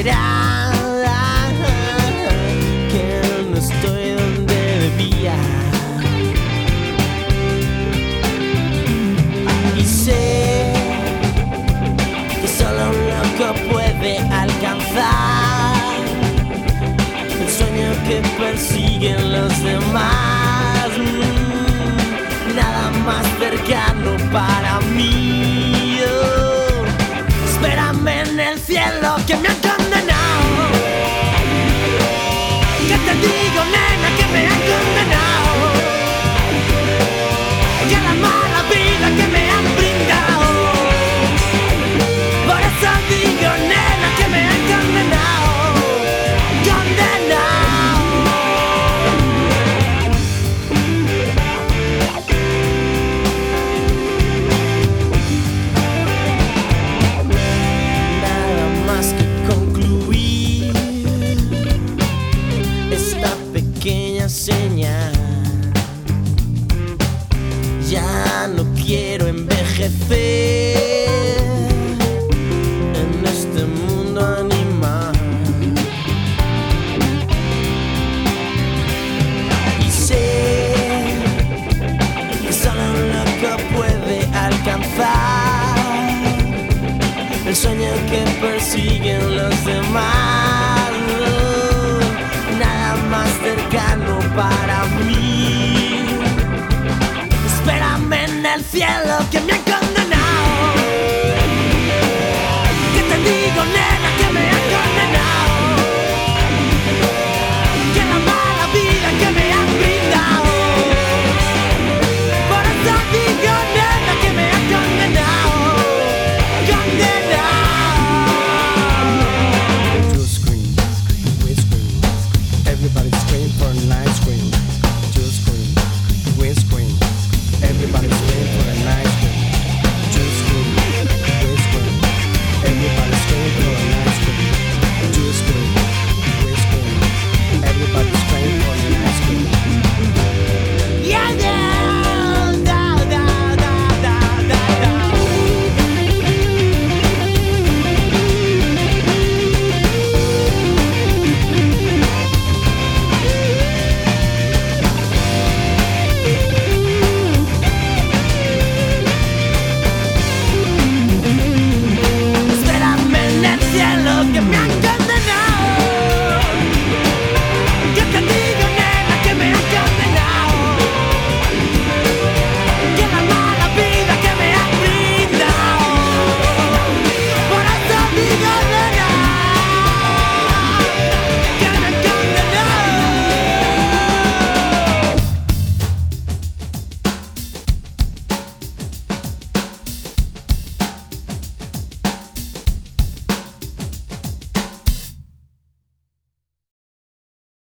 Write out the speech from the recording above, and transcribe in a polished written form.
será que no estoy donde debía. Y sé que solo un loco puede alcanzar el sueño que persiguen los demás. Nada más cercano para mí. Espérame en el cielo que me han condenado. ¿Qué te digo, nena, que me han condenado? Que la mala vida que me